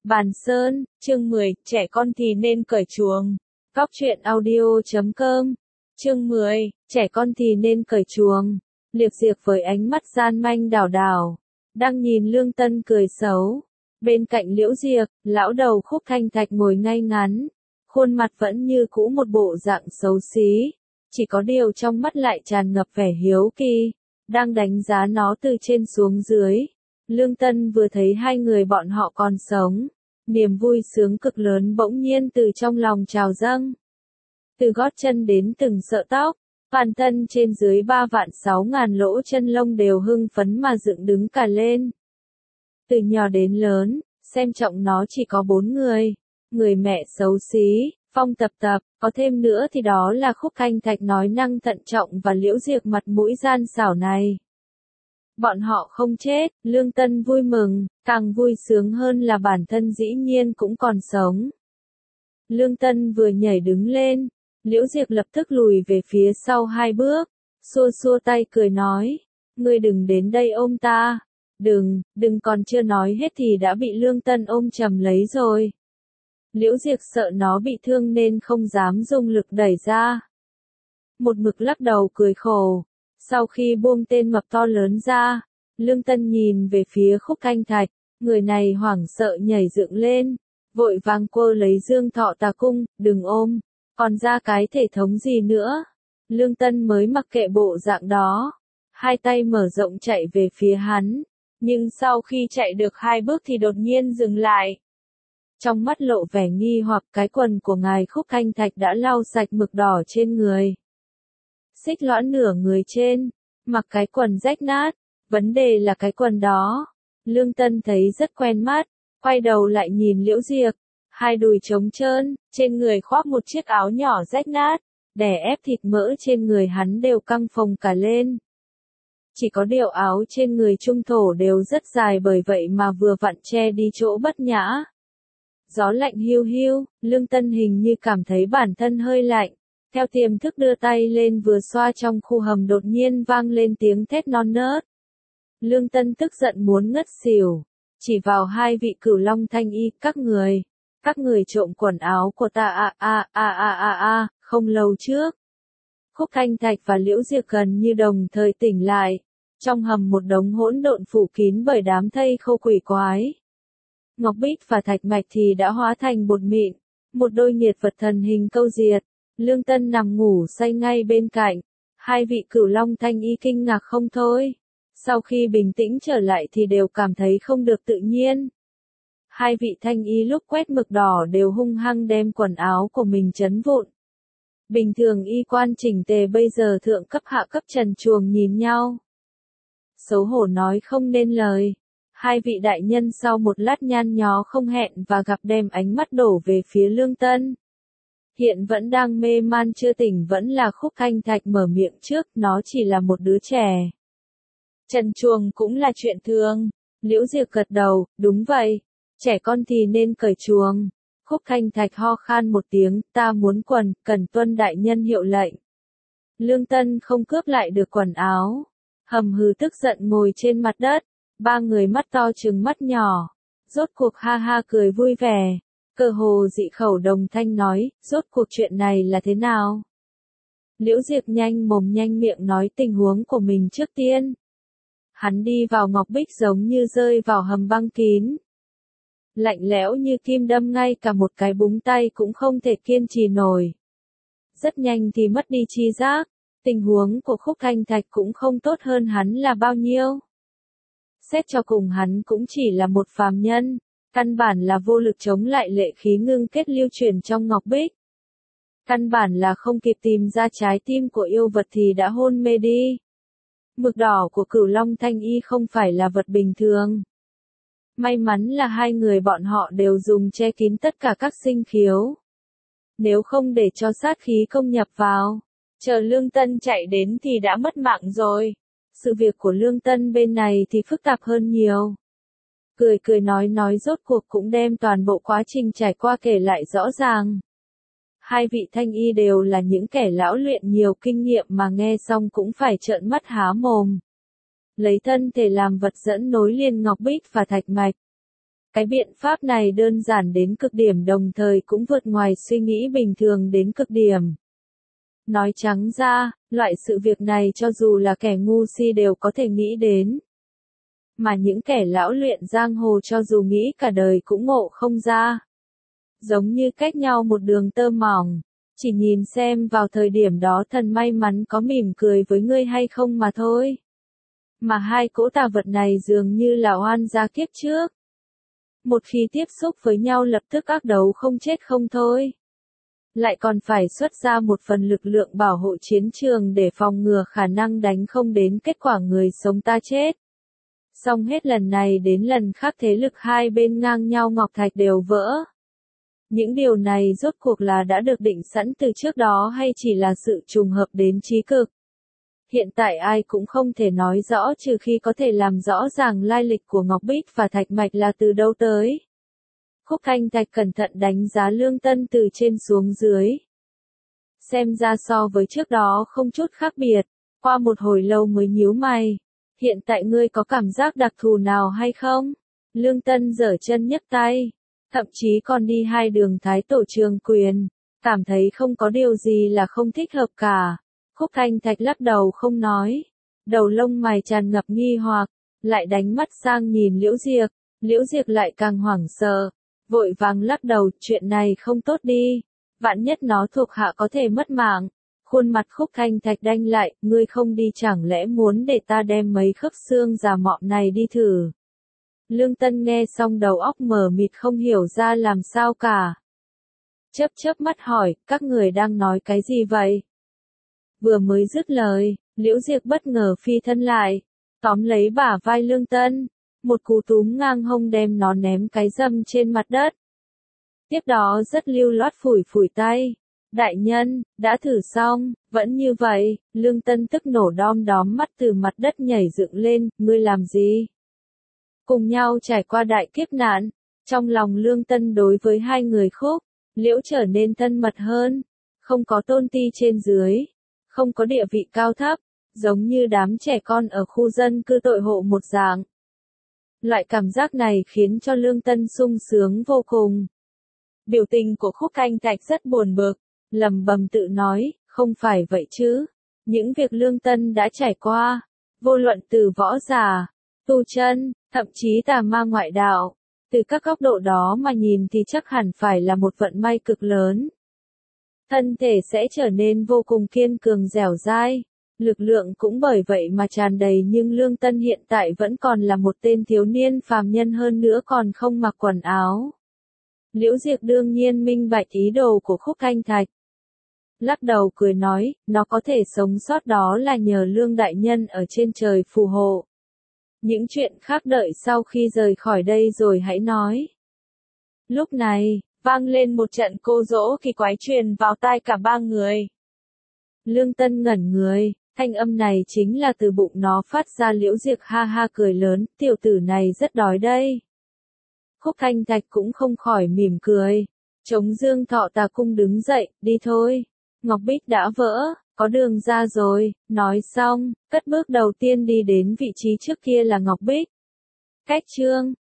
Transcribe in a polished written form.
Bàn Sơn, chương 10, trẻ con thì nên cởi chuồng. Góc truyện audio.com. Chương 10, trẻ con thì nên cởi chuồng. Liệp Diệp với ánh mắt gian manh đảo đảo, đang nhìn Lương Tân cười xấu. Bên cạnh Liễu Diệp, lão đầu Khúc Thanh Thạch ngồi ngay ngắn, khuôn mặt vẫn như cũ một bộ dạng xấu xí, chỉ có điều trong mắt lại tràn ngập vẻ hiếu kỳ, đang đánh giá nó từ trên xuống dưới. Lương Tân vừa thấy hai người bọn họ còn sống, niềm vui sướng cực lớn bỗng nhiên từ trong lòng trào dâng. Từ gót chân đến từng sợi tóc, toàn thân trên dưới 3.600.000 lỗ chân lông đều hưng phấn mà dựng đứng cả lên. Từ nhỏ đến lớn, xem trọng nó chỉ có 4 người. Người mẹ xấu xí, Phong Tập Tập, có thêm nữa thì đó là Khúc Thanh Thạch nói năng thận trọng và Liễu Diệp mặt mũi gian xảo này. Bọn họ không chết, Lương Tân vui mừng, càng vui sướng hơn là bản thân dĩ nhiên cũng còn sống. Lương Tân vừa nhảy đứng lên, Liễu Diệp lập tức lùi về phía sau 2 bước, xua xua tay cười nói, ngươi đừng đến đây ôm ta, đừng còn chưa nói hết thì đã bị Lương Tân ôm chầm lấy rồi. Liễu Diệp sợ nó bị thương nên không dám dùng lực đẩy ra. Một mực lắc đầu cười khổ. Sau khi buông tên mập to lớn ra, Lương Tân nhìn về phía Khúc Thanh Thạch, người này hoảng sợ nhảy dựng lên, vội vàng quơ lấy Dương Thọ Tà Cung, đừng ôm, còn ra cái thể thống gì nữa. Lương Tân mới mặc kệ bộ dạng đó, hai tay mở rộng chạy về phía hắn, nhưng sau khi chạy được 2 bước thì đột nhiên dừng lại. Trong mắt lộ vẻ nghi hoặc cái quần của ngài Khúc Thanh Thạch đã lau sạch mực đỏ trên người. Xích lõa nửa người trên, mặc cái quần rách nát, vấn đề là cái quần đó. Lương Tân thấy rất quen mắt, quay đầu lại nhìn Liễu Diệp, hai đùi trống trơn, trên người khoác một chiếc áo nhỏ rách nát, đè ép thịt mỡ trên người hắn đều căng phồng cả lên. Chỉ có điều áo trên người trung thổ đều rất dài bởi vậy mà vừa vặn che đi chỗ bất nhã. Gió lạnh hiu hiu, Lương Tân hình như cảm thấy bản thân hơi lạnh. Theo tiềm thức đưa tay lên vừa xoa trong khu hầm đột nhiên vang lên tiếng thét non nớt. Lương Tân tức giận muốn ngất xỉu, chỉ vào hai vị Cửu Long Thanh Y, các người trộm quần áo của ta không lâu trước. Khúc Thanh Thạch và Liễu Diệp gần như đồng thời tỉnh lại, trong hầm một đống hỗn độn phủ kín bởi đám thây khô quỷ quái. Ngọc Bích và Thạch Mạch thì đã hóa thành bột mịn, một đôi nghiệt vật thần hình câu diệt. Lương Tân nằm ngủ say ngay bên cạnh, hai vị Cửu Long Thanh Y kinh ngạc không thôi. Sau khi bình tĩnh trở lại thì đều cảm thấy không được tự nhiên. Hai vị Thanh Y lúc quét mực đỏ đều hung hăng đem quần áo của mình chấn vụn. Bình thường y quan chỉnh tề bây giờ thượng cấp hạ cấp trần truồng nhìn nhau. Xấu hổ nói không nên lời. Hai vị đại nhân sau một lát nhăn nhó không hẹn và gặp đem ánh mắt đổ về phía Lương Tân. Hiện vẫn đang mê man chưa tỉnh vẫn là Khúc Thanh Thạch mở miệng trước, nó chỉ là một đứa trẻ. Trần truồng cũng là chuyện thường. Liễu Diệp gật đầu, đúng vậy, trẻ con thì nên cởi chuồng. Khúc Thanh Thạch ho khan một tiếng, ta muốn quần, cần tuân đại nhân hiệu lệnh. Lương Tân không cướp lại được quần áo. Hầm hừ tức giận ngồi trên mặt đất, 3 người mắt to trừng mắt nhỏ. Rốt cuộc ha ha cười vui vẻ. Cơ hồ dị khẩu đồng thanh nói, rốt cuộc chuyện này là thế nào? Liễu Diệp nhanh mồm nhanh miệng nói tình huống của mình trước tiên. Hắn đi vào Ngọc Bích giống như rơi vào hầm băng kín. Lạnh lẽo như kim đâm ngay cả một cái búng tay cũng không thể kiên trì nổi. Rất nhanh thì mất đi tri giác, tình huống của Khúc Thanh Thạch cũng không tốt hơn hắn là bao nhiêu. Xét cho cùng hắn cũng chỉ là một phàm nhân. Căn bản là vô lực chống lại lệ khí ngưng kết lưu truyền trong Ngọc Bích. Căn bản là không kịp tìm ra trái tim của yêu vật thì đã hôn mê đi. Mực đỏ của Cửu Long Thanh Y không phải là vật bình thường. May mắn là hai người bọn họ đều dùng che kín tất cả các sinh khiếu. Nếu không để cho sát khí công nhập vào, chờ Lương Tân chạy đến thì đã mất mạng rồi. Sự việc của Lương Tân bên này thì phức tạp hơn nhiều. Cười nói rốt cuộc cũng đem toàn bộ quá trình trải qua kể lại rõ ràng. Hai vị Thanh Y đều là những kẻ lão luyện nhiều kinh nghiệm mà nghe xong cũng phải trợn mắt há mồm. Lấy thân thể làm vật dẫn nối liền Ngọc Bích và Thạch Mạch. Cái biện pháp này đơn giản đến cực điểm đồng thời cũng vượt ngoài suy nghĩ bình thường đến cực điểm. Nói trắng ra, loại sự việc này cho dù là kẻ ngu si đều có thể nghĩ đến. Mà những kẻ lão luyện giang hồ cho dù nghĩ cả đời cũng ngộ không ra. Giống như cách nhau một đường tơ mỏng, chỉ nhìn xem vào thời điểm đó thần may mắn có mỉm cười với ngươi hay không mà thôi. Mà hai cỗ tà vật này dường như là oan gia kiếp trước. Một khi tiếp xúc với nhau lập tức ác đấu không chết không thôi. Lại còn phải xuất ra một phần lực lượng bảo hộ chiến trường để phòng ngừa khả năng đánh không đến kết quả người sống ta chết. Xong hết lần này đến lần khác thế lực hai bên ngang nhau ngọc thạch đều vỡ. Những điều này rốt cuộc là đã được định sẵn từ trước đó hay chỉ là sự trùng hợp đến chí cực. Hiện tại ai cũng không thể nói rõ trừ khi có thể làm rõ ràng lai lịch của Ngọc Bích và Thạch Mạch là từ đâu tới. Khúc Thanh Thạch cẩn thận đánh giá Lương Tân từ trên xuống dưới. Xem ra so với trước đó không chút khác biệt, qua một hồi lâu mới nhíu mày. Hiện tại ngươi có cảm giác đặc thù nào hay không? Lương Tân giở chân nhấc tay, thậm chí còn đi hai đường thái tổ trường quyền, cảm thấy không có điều gì là không thích hợp cả. Khúc Thanh Thạch lắc đầu không nói, đầu lông mày tràn ngập nghi hoặc, lại đánh mắt sang nhìn Liễu Diệp lại càng hoảng sợ, vội vàng lắc đầu, chuyện này không tốt đi, vạn nhất nó thuộc hạ có thể mất mạng. Khuôn mặt Khúc Thanh Thạch đanh lại, ngươi không đi chẳng lẽ muốn để ta đem mấy khớp xương già mọm này đi thử. Lương Tân nghe xong đầu óc mờ mịt không hiểu ra làm sao cả. Chớp mắt hỏi, các người đang nói cái gì vậy? Vừa mới dứt lời, Liễu Diệp bất ngờ phi thân lại, tóm lấy bả vai Lương Tân, một cú túm ngang hông đem nó ném cái râm trên mặt đất. Tiếp đó rất lưu loát phủi tay. Đại nhân, đã thử xong, vẫn như vậy. Lương Tân tức nổ đom đóm mắt từ mặt đất nhảy dựng lên, ngươi làm gì? Cùng nhau trải qua đại kiếp nạn, trong lòng Lương Tân đối với hai người Khúc, Liễu trở nên thân mật hơn, không có tôn ti trên dưới, không có địa vị cao thấp, giống như đám trẻ con ở khu dân cư tội hộ một dạng. Loại cảm giác này khiến cho Lương Tân sung sướng vô cùng. Biểu tình của Khúc Thanh Thạch rất buồn bực, lẩm bẩm tự nói, không phải vậy chứ. Những việc Lương Tân đã trải qua, vô luận từ võ giả, tu chân, thậm chí tà ma ngoại đạo, từ các góc độ đó mà nhìn thì chắc hẳn phải là một vận may cực lớn. Thân thể sẽ trở nên vô cùng kiên cường dẻo dai, lực lượng cũng bởi vậy mà tràn đầy, nhưng Lương Tân hiện tại vẫn còn là một tên thiếu niên phàm nhân, hơn nữa còn không mặc quần áo. Liễu Diệp đương nhiên minh bạch ý đồ của Khúc Thanh Thạch. Lắc đầu cười nói, nó có thể sống sót đó là nhờ Lương đại nhân ở trên trời phù hộ. Những chuyện khác đợi sau khi rời khỏi đây rồi hãy nói. Lúc này, vang lên một trận cô dỗ kỳ quái truyền vào tai cả ba người. Lương Tân ngẩn người, thanh âm này chính là từ bụng nó phát ra. Liễu Diệp ha ha cười lớn, tiểu tử này rất đói đây. Khúc Thanh Thạch cũng không khỏi mỉm cười. Chống Dương Thọ Tà Cung đứng dậy, đi thôi. Ngọc Bích đã vỡ, có đường ra rồi. Nói xong, cất bước đầu tiên đi đến vị trí trước kia là Ngọc Bích. Cách chương